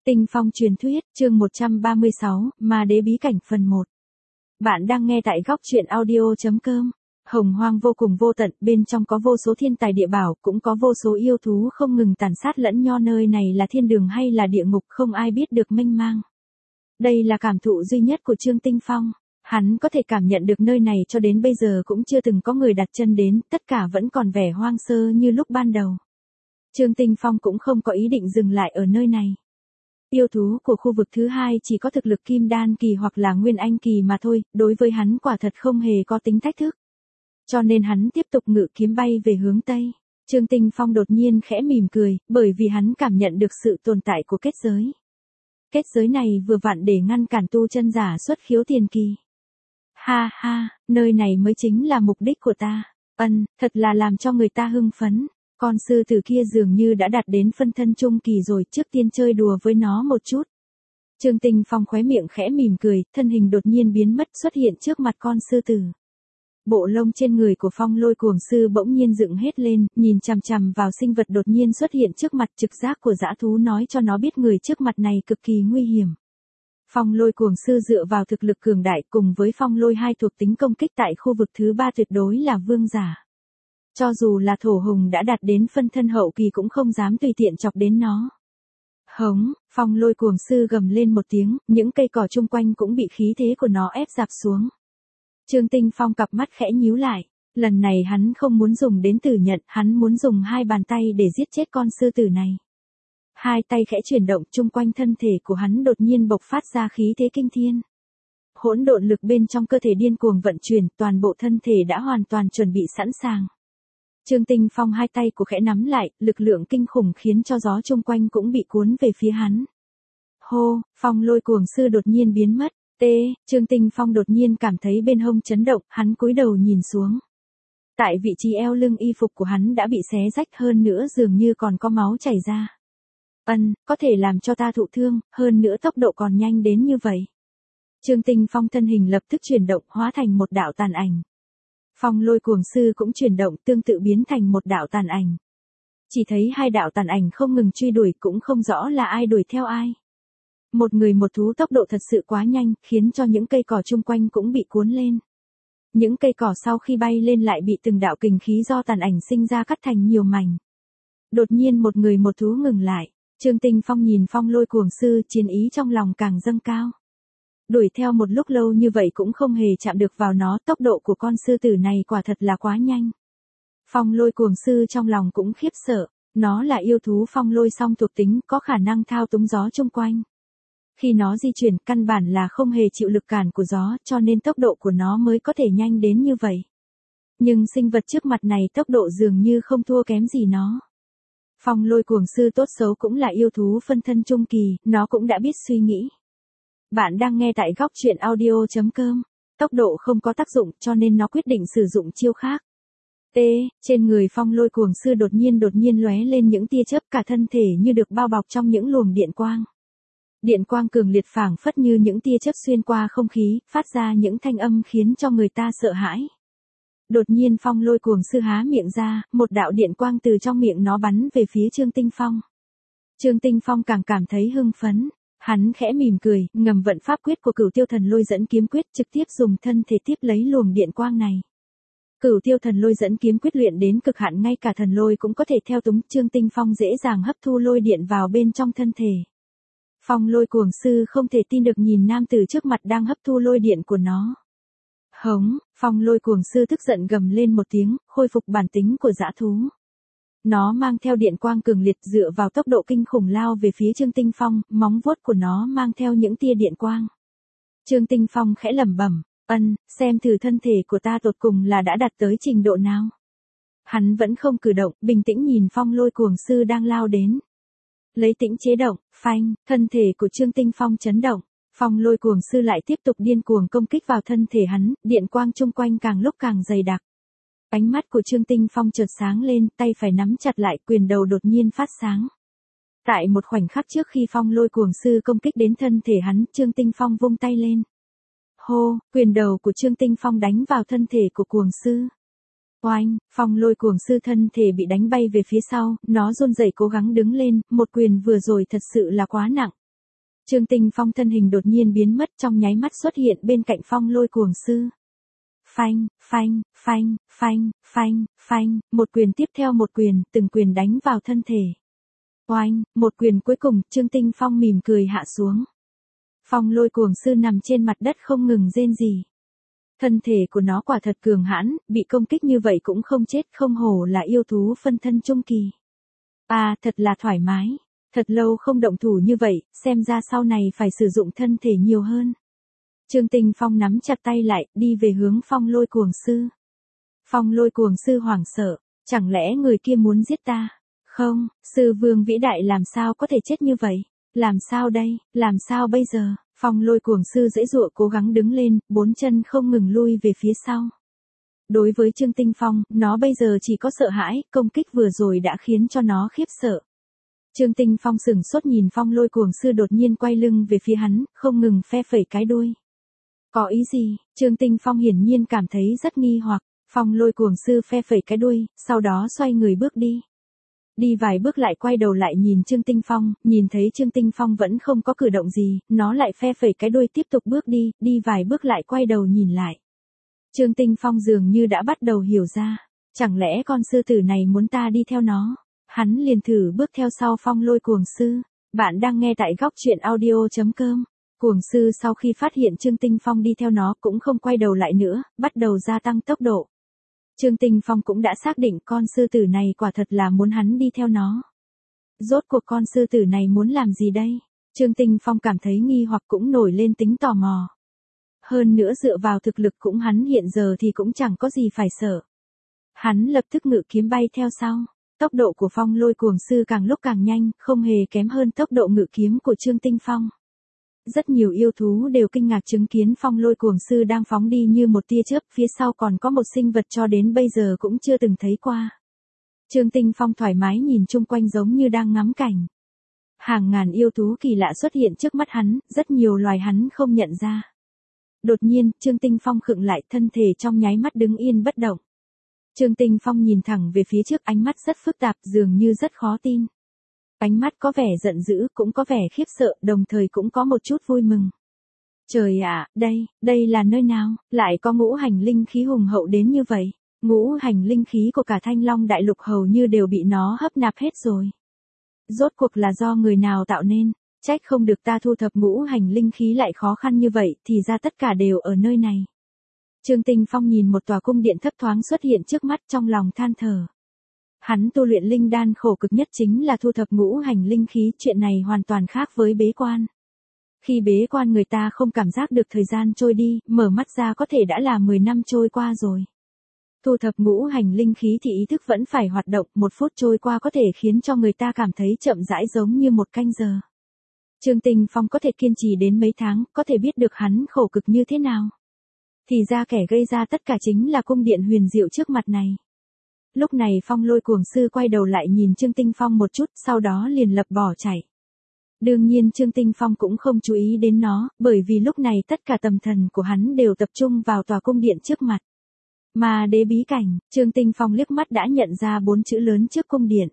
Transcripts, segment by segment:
Tinh Phong truyền thuyết, chương 136, Ma đế bí cảnh phần 1. Bạn đang nghe tại góc truyện audio.com. Hồng hoang vô cùng vô tận, bên trong có vô số thiên tài địa bảo, cũng có vô số yêu thú không ngừng tàn sát lẫn nho, nơi này là thiên đường hay là địa ngục không ai biết được mênh mang. Đây là cảm thụ duy nhất của Trương Tinh Phong. Hắn có thể cảm nhận được nơi này cho đến bây giờ cũng chưa từng có người đặt chân đến, tất cả vẫn còn vẻ hoang sơ như lúc ban đầu. Trương Tinh Phong cũng không có ý định dừng lại ở nơi này. Yêu thú của khu vực thứ hai chỉ có thực lực kim đan kỳ hoặc là nguyên anh kỳ mà thôi, đối với hắn quả thật không hề có tính thách thức. Cho nên hắn tiếp tục ngự kiếm bay về hướng Tây. Trương Tinh Phong đột nhiên khẽ mỉm cười, bởi vì hắn cảm nhận được sự tồn tại của kết giới. Kết giới này vừa vặn để ngăn cản tu chân giả xuất khiếu tiền kỳ. Ha ha, nơi này mới chính là mục đích của ta. Thật là làm cho người ta hưng phấn. Con sư tử kia dường như đã đạt đến phân thân trung kỳ rồi, trước tiên chơi đùa với nó một chút. Trương Tinh Phong khóe miệng khẽ mỉm cười, thân hình đột nhiên biến mất xuất hiện trước mặt con sư tử. Bộ lông trên người của Phong Lôi Cuồng Sư bỗng nhiên dựng hết lên, nhìn chằm chằm vào sinh vật đột nhiên xuất hiện trước mặt, trực giác của dã thú nói cho nó biết người trước mặt này cực kỳ nguy hiểm. Phong Lôi Cuồng Sư dựa vào thực lực cường đại cùng với Phong Lôi hai thuộc tính công kích tại khu vực thứ 3 tuyệt đối là vương giả. Cho dù là thổ hùng đã đạt đến phân thân hậu kỳ cũng không dám tùy tiện chọc đến nó. Hống, Phong Lôi Cuồng Sư gầm lên một tiếng, những cây cỏ chung quanh cũng bị khí thế của nó ép dạp xuống. Trương Tinh Phong cặp mắt khẽ nhíu lại, lần này hắn không muốn dùng đến tử nhận, hắn muốn dùng hai bàn tay để giết chết con sư tử này. Hai tay khẽ chuyển động, chung quanh thân thể của hắn đột nhiên bộc phát ra khí thế kinh thiên. Hỗn độn lực bên trong cơ thể điên cuồng vận chuyển, toàn bộ thân thể đã hoàn toàn chuẩn bị sẵn sàng. Trương Tinh Phong hai tay của khẽ nắm lại, lực lượng kinh khủng khiến cho gió chung quanh cũng bị cuốn về phía hắn. Hô, Phong Lôi Cuồng Sư đột nhiên biến mất. Trương Tinh Phong đột nhiên cảm thấy bên hông chấn động, hắn cúi đầu nhìn xuống. Tại vị trí eo lưng y phục của hắn đã bị xé rách, hơn nữa dường như còn có máu chảy ra. Có thể làm cho ta thụ thương, hơn nữa tốc độ còn nhanh đến như vậy. Trương Tinh Phong thân hình lập tức chuyển động, hóa thành một đạo tàn ảnh. Phong Lôi Cuồng Sư cũng chuyển động, tương tự biến thành một đạo tàn ảnh. Chỉ thấy hai đạo tàn ảnh không ngừng truy đuổi, cũng không rõ là ai đuổi theo ai. Một người một thú, tốc độ thật sự quá nhanh, khiến cho những cây cỏ chung quanh cũng bị cuốn lên. Những cây cỏ sau khi bay lên lại bị từng đạo kình khí do tàn ảnh sinh ra cắt thành nhiều mảnh. Đột nhiên một người một thú ngừng lại. Trương Tinh Phong nhìn Phong Lôi Cuồng Sư, chiến ý trong lòng càng dâng cao. Đuổi theo một lúc lâu như vậy cũng không hề chạm được vào nó, tốc độ của con sư tử này quả thật là quá nhanh. Phong Lôi Cuồng Sư trong lòng cũng khiếp sợ, nó là yêu thú phong lôi song thuộc tính, có khả năng thao túng gió chung quanh. Khi nó di chuyển, căn bản là không hề chịu lực cản của gió, cho nên tốc độ của nó mới có thể nhanh đến như vậy. Nhưng sinh vật trước mặt này tốc độ dường như không thua kém gì nó. Phong Lôi Cuồng Sư tốt xấu cũng là yêu thú phân thân trung kỳ, nó cũng đã biết suy nghĩ. Bạn đang nghe tại góc truyện audio.com. Tốc độ không có tác dụng cho nên nó quyết định sử dụng chiêu khác. Trên người Phong Lôi Cuồng Sư đột nhiên lóe lên những tia chớp, cả thân thể như được bao bọc trong những luồng điện quang. Điện quang cường liệt phảng phất như những tia chớp xuyên qua không khí, phát ra những thanh âm khiến cho người ta sợ hãi. Đột nhiên Phong Lôi Cuồng Sư há miệng ra, một đạo điện quang từ trong miệng nó bắn về phía Trương Tinh Phong. Trương Tinh Phong càng cảm thấy hưng phấn. Hắn khẽ mỉm cười, ngầm vận pháp quyết của Cửu Tiêu Thần Lôi Dẫn Kiếm Quyết, trực tiếp dùng thân thể tiếp lấy luồng điện quang này. Cửu Tiêu Thần Lôi Dẫn Kiếm Quyết luyện đến cực hạn, ngay cả thần lôi cũng có thể theo túng, Trương Tinh Phong dễ dàng hấp thu lôi điện vào bên trong thân thể. Phong Lôi Cuồng Sư không thể tin được nhìn nam tử trước mặt đang hấp thu lôi điện của nó. Hống, Phong Lôi Cuồng Sư tức giận gầm lên một tiếng, khôi phục bản tính của dã thú. Nó mang theo điện quang cường liệt, dựa vào tốc độ kinh khủng lao về phía Trương Tinh Phong, móng vuốt của nó mang theo những tia điện quang. Trương Tinh Phong khẽ lẩm bẩm, xem thử thân thể của ta tột cùng là đã đạt tới trình độ nào. Hắn vẫn không cử động, bình tĩnh nhìn Phong Lôi Cuồng Sư đang lao đến. Lấy tĩnh chế động, phanh, thân thể của Trương Tinh Phong chấn động. Phong Lôi Cuồng Sư lại tiếp tục điên cuồng công kích vào thân thể hắn, điện quang chung quanh càng lúc càng dày đặc. Ánh mắt của Trương Tinh Phong chợt sáng lên, tay phải nắm chặt lại, quyền đầu đột nhiên phát sáng. Tại một khoảnh khắc trước khi Phong Lôi Cuồng Sư công kích đến thân thể hắn, Trương Tinh Phong vung tay lên. Hô, quyền đầu của Trương Tinh Phong đánh vào thân thể của Cuồng Sư. Oanh, Phong Lôi Cuồng Sư thân thể bị đánh bay về phía sau, nó run rẩy cố gắng đứng lên, một quyền vừa rồi thật sự là quá nặng. Trương Tinh Phong thân hình đột nhiên biến mất, trong nháy mắt xuất hiện bên cạnh Phong Lôi Cuồng Sư. Phanh, phanh, phanh, phanh, phanh, phanh, một quyền tiếp theo một quyền, từng quyền đánh vào thân thể. Oanh, một quyền cuối cùng, Trương Tinh Phong mỉm cười hạ xuống. Phong Lôi Cuồng Sư nằm trên mặt đất không ngừng rên rỉ. Thân thể của nó quả thật cường hãn, bị công kích như vậy cũng không chết, không hổ là yêu thú phân thân trung kỳ. À, thật là thoải mái. Thật lâu không động thủ như vậy, xem ra sau này phải sử dụng thân thể nhiều hơn. Trương Tinh Phong nắm chặt tay lại, đi về hướng Phong Lôi Cuồng Sư. Phong Lôi Cuồng Sư hoảng sợ, chẳng lẽ người kia muốn giết ta? Không, sư vương vĩ đại làm sao có thể chết như vậy? Làm sao đây, làm sao bây giờ? Phong Lôi Cuồng Sư giãy giụa cố gắng đứng lên, bốn chân không ngừng lui về phía sau. Đối với Trương Tinh Phong, nó bây giờ chỉ có sợ hãi, công kích vừa rồi đã khiến cho nó khiếp sợ. Trương Tinh Phong sửng sốt nhìn Phong Lôi Cuồng Sư đột nhiên quay lưng về phía hắn, không ngừng phe phẩy cái đuôi. Có ý gì? Trương Tinh Phong hiển nhiên cảm thấy rất nghi hoặc. Phong Lôi Cuồng Sư phe phẩy cái đuôi, sau đó xoay người bước đi. Đi vài bước lại quay đầu lại nhìn Trương Tinh Phong, nhìn thấy Trương Tinh Phong vẫn không có cử động gì, nó lại phe phẩy cái đuôi tiếp tục bước đi, đi vài bước lại quay đầu nhìn lại. Trương Tinh Phong dường như đã bắt đầu hiểu ra, chẳng lẽ con sư tử này muốn ta đi theo nó? Hắn liền thử bước theo sau Phong Lôi Cuồng Sư. Bạn đang nghe tại góc truyện audio.com. Cuồng Sư sau khi phát hiện Trương Tinh Phong đi theo nó cũng không quay đầu lại nữa, bắt đầu gia tăng tốc độ. Trương Tinh Phong cũng đã xác định con sư tử này quả thật là muốn hắn đi theo nó. Rốt cuộc con sư tử này muốn làm gì đây? Trương Tinh Phong cảm thấy nghi hoặc cũng nổi lên tính tò mò. Hơn nữa dựa vào thực lực cũng hắn hiện giờ thì cũng chẳng có gì phải sợ. Hắn lập tức ngự kiếm bay theo sau. Tốc độ của Phong Lôi Cuồng Sư càng lúc càng nhanh, không hề kém hơn tốc độ ngự kiếm của Trương Tinh Phong. Rất nhiều yêu thú đều kinh ngạc chứng kiến Phong Lôi Cuồng Sư đang phóng đi như một tia chớp, phía sau còn có một sinh vật cho đến bây giờ cũng chưa từng thấy qua. Trương Tinh Phong thoải mái nhìn chung quanh giống như đang ngắm cảnh. Hàng ngàn yêu thú kỳ lạ xuất hiện trước mắt hắn, rất nhiều loài hắn không nhận ra. Đột nhiên, Trương Tinh Phong khựng lại, thân thể trong nháy mắt đứng yên bất động. Trương Tinh Phong nhìn thẳng về phía trước, ánh mắt rất phức tạp, dường như rất khó tin. Ánh mắt có vẻ giận dữ, cũng có vẻ khiếp sợ, đồng thời cũng có một chút vui mừng. Trời ạ, đây là nơi nào, lại có ngũ hành linh khí hùng hậu đến như vậy. Ngũ hành linh khí của cả Thanh Long Đại Lục hầu như đều bị nó hấp nạp hết rồi. Rốt cuộc là do người nào tạo nên, trách không được ta thu thập ngũ hành linh khí lại khó khăn như vậy, thì ra tất cả đều ở nơi này. Trương Tinh Phong nhìn một tòa cung điện thấp thoáng xuất hiện trước mắt, trong lòng than thở. Hắn tu luyện linh đan khổ cực nhất chính là thu thập ngũ hành linh khí, chuyện này hoàn toàn khác với bế quan. Khi bế quan người ta không cảm giác được thời gian trôi đi, mở mắt ra có thể đã là 10 năm trôi qua rồi. Thu thập ngũ hành linh khí thì ý thức vẫn phải hoạt động, 1 phút trôi qua có thể khiến cho người ta cảm thấy chậm rãi giống như 1 canh giờ. Trương Tinh Phong có thể kiên trì đến mấy tháng, có thể biết được hắn khổ cực như thế nào. Thì ra kẻ gây ra tất cả chính là cung điện huyền diệu trước mặt này. Lúc này Phong Lôi Cuồng Sư quay đầu lại nhìn Trương Tinh Phong một chút, sau đó liền lập bỏ chạy. Đương nhiên Trương Tinh Phong cũng không chú ý đến nó, bởi vì lúc này tất cả tầm thần của hắn đều tập trung vào tòa cung điện trước mặt. Ma đế bí cảnh, Trương Tinh Phong liếc mắt đã nhận ra 4 chữ lớn trước cung điện.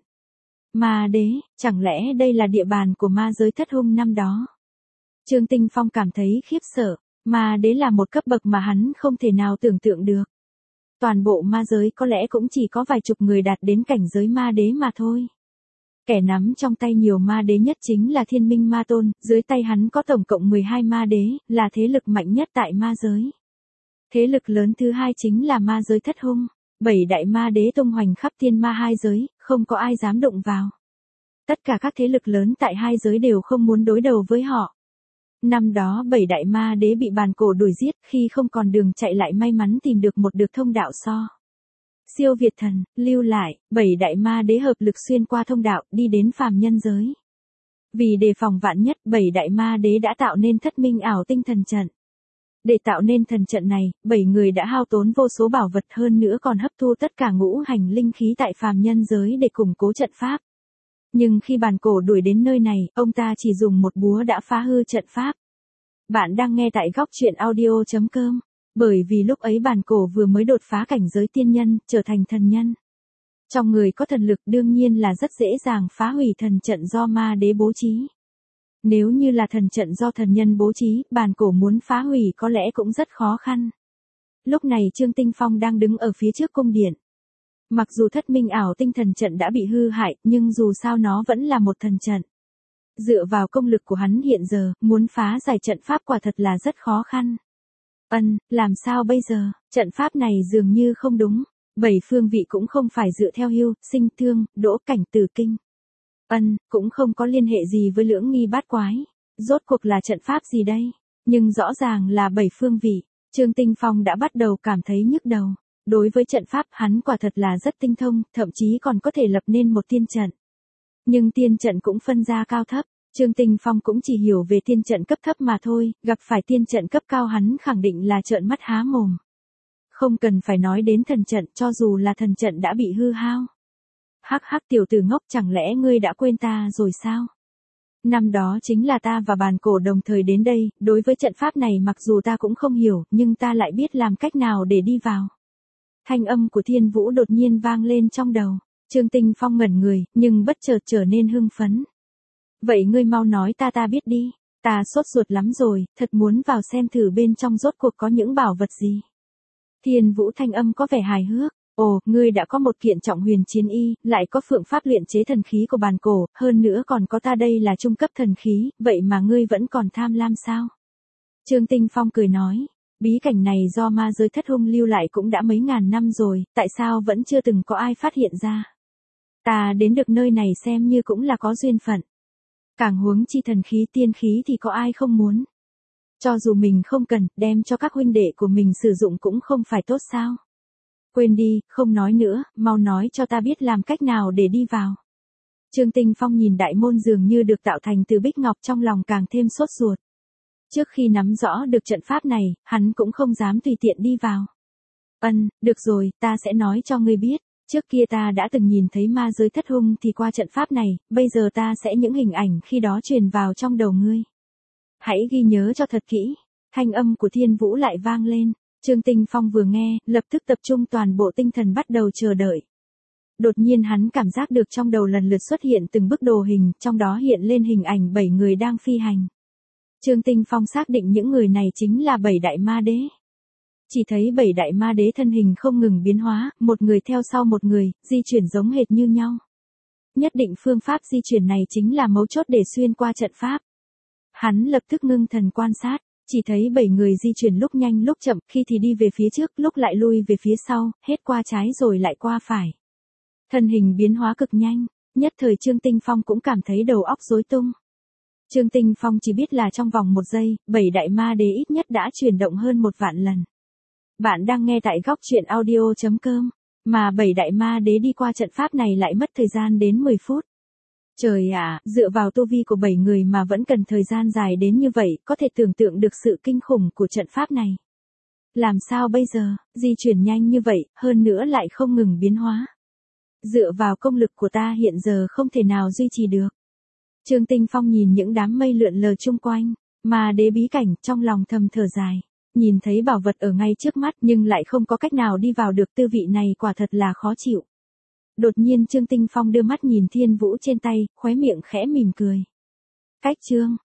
Ma đế, chẳng lẽ đây là địa bàn của ma giới thất hung năm đó? Trương Tinh Phong cảm thấy khiếp sợ, ma đế là một cấp bậc mà hắn không thể nào tưởng tượng được. Toàn bộ ma giới có lẽ cũng chỉ có vài chục người đạt đến cảnh giới ma đế mà thôi. Kẻ nắm trong tay nhiều ma đế nhất chính là Thiên Minh Ma Tôn, dưới tay hắn có tổng cộng 12 ma đế, là thế lực mạnh nhất tại ma giới. Thế lực lớn thứ hai chính là ma giới thất hung, 7 đại ma đế tung hoành khắp thiên ma hai giới, không có ai dám đụng vào. Tất cả các thế lực lớn tại hai giới đều không muốn đối đầu với họ. Năm đó 7 đại ma đế bị bàn cổ đuổi giết, khi không còn đường chạy lại may mắn tìm được một được thông đạo siêu việt thần, lưu lại, 7 đại ma đế hợp lực xuyên qua thông đạo, đi đến phàm nhân giới. Vì đề phòng vạn nhất, 7 đại ma đế đã tạo nên Thất Minh ảo tinh thần trận. Để tạo nên thần trận này, 7 người đã hao tốn vô số bảo vật, hơn nữa còn hấp thu tất cả ngũ hành linh khí tại phàm nhân giới để củng cố trận pháp. Nhưng khi bàn cổ đuổi đến nơi này, ông ta chỉ dùng một búa đã phá hư trận pháp. Bạn đang nghe tại góc truyện audio.com. Bởi vì lúc ấy bàn cổ vừa mới đột phá cảnh giới tiên nhân, trở thành thần nhân. Trong người có thần lực đương nhiên là rất dễ dàng phá hủy thần trận do ma đế bố trí. Nếu như là thần trận do thần nhân bố trí, bàn cổ muốn phá hủy có lẽ cũng rất khó khăn. Lúc này Trương Tinh Phong đang đứng ở phía trước cung điện. Mặc dù Thất Minh ảo tinh thần trận đã bị hư hại, nhưng dù sao nó vẫn là một thần trận. Dựa vào công lực của hắn hiện giờ, muốn phá giải trận pháp quả thật là rất khó khăn. Làm sao bây giờ, trận pháp này dường như không đúng. 7 phương vị cũng không phải dựa theo hưu, sinh thương, đỗ cảnh tử kinh. Cũng không có liên hệ gì với lưỡng nghi bát quái. Rốt cuộc là trận pháp gì đây? Nhưng rõ ràng là 7 phương vị. Trương Tinh Phong đã bắt đầu cảm thấy nhức đầu. Đối với trận pháp hắn quả thật là rất tinh thông, thậm chí còn có thể lập nên một tiên trận. Nhưng tiên trận cũng phân ra cao thấp. Trương Tinh Phong cũng chỉ hiểu về tiên trận cấp thấp mà thôi, gặp phải tiên trận cấp cao hắn khẳng định là trợn mắt há mồm. Không cần phải nói đến thần trận, cho dù là thần trận đã bị hư hao. Hắc hắc tiểu tử ngốc, chẳng lẽ ngươi đã quên ta rồi sao? Năm đó chính là ta và bàn cổ đồng thời đến đây, đối với trận pháp này mặc dù ta cũng không hiểu, nhưng ta lại biết làm cách nào để đi vào. Thanh âm của Thiên Vũ đột nhiên vang lên trong đầu. Trương Tinh Phong ngẩn người, nhưng bất chợt trở nên hưng phấn. Vậy ngươi mau nói ta biết đi, ta sốt ruột lắm rồi, thật muốn vào xem thử bên trong rốt cuộc có những bảo vật gì. Thiên Vũ thanh âm có vẻ hài hước. Ồ, ngươi đã có một kiện trọng huyền chiến y, lại có phượng pháp luyện chế thần khí của bàn cổ, hơn nữa còn có ta đây là trung cấp thần khí, vậy mà ngươi vẫn còn tham lam sao? Trương Tinh Phong cười nói, bí cảnh này do ma giới Thất Hung lưu lại cũng đã mấy ngàn năm rồi, tại sao vẫn chưa từng có ai phát hiện ra? Ta đến được nơi này xem như cũng là có duyên phận. Càng huống chi thần khí tiên khí thì có ai không muốn. Cho dù mình không cần, đem cho các huynh đệ của mình sử dụng cũng không phải tốt sao? Quên đi, không nói nữa, mau nói cho ta biết làm cách nào để đi vào. Trương Tinh Phong nhìn đại môn dường như được tạo thành từ bích ngọc trong lòng càng thêm sốt ruột. Trước khi nắm rõ được trận pháp này, hắn cũng không dám tùy tiện đi vào. Được rồi, ta sẽ nói cho ngươi biết. Trước kia ta đã từng nhìn thấy ma giới Thất Hung thì qua trận pháp này, bây giờ ta sẽ những hình ảnh khi đó truyền vào trong đầu ngươi. Hãy ghi nhớ cho thật kỹ. Thanh âm của Thiên Vũ lại vang lên. Trương Tinh Phong vừa nghe, lập tức tập trung toàn bộ tinh thần bắt đầu chờ đợi. Đột nhiên hắn cảm giác được trong đầu lần lượt xuất hiện từng bức đồ hình, trong đó hiện lên hình ảnh 7 người đang phi hành. Trương Tinh Phong xác định những người này chính là 7 đại ma đế. Chỉ thấy 7 đại ma đế thân hình không ngừng biến hóa, một người theo sau một người, di chuyển giống hệt như nhau. Nhất định phương pháp di chuyển này chính là mấu chốt để xuyên qua trận pháp. Hắn lập tức ngưng thần quan sát. Chỉ thấy 7 người di chuyển lúc nhanh lúc chậm, khi thì đi về phía trước, lúc lại lui về phía sau, hết qua trái rồi lại qua phải. Thân hình biến hóa cực nhanh, nhất thời Trương Tinh Phong cũng cảm thấy đầu óc rối tung. Trương Tinh Phong chỉ biết là trong vòng 1 giây, 7 đại ma đế ít nhất đã chuyển động hơn 1 vạn lần. Bạn đang nghe tại góc truyện audio.com, mà 7 đại ma đế đi qua trận pháp này lại mất thời gian đến 10 phút. Trời ạ, dựa vào tu vi của 7 người mà vẫn cần thời gian dài đến như vậy, có thể tưởng tượng được sự kinh khủng của trận pháp này. Làm sao bây giờ, di chuyển nhanh như vậy, hơn nữa lại không ngừng biến hóa. Dựa vào công lực của ta hiện giờ không thể nào duy trì được. Trương Tinh Phong nhìn những đám mây lượn lờ chung quanh, mà đế bí cảnh trong lòng thầm thở dài. Nhìn thấy bảo vật ở ngay trước mắt nhưng lại không có cách nào đi vào được, tư vị này quả thật là khó chịu. Đột nhiên Trương Tinh Phong đưa mắt nhìn Thiên Vũ trên tay, khóe miệng khẽ mỉm cười. Cách chương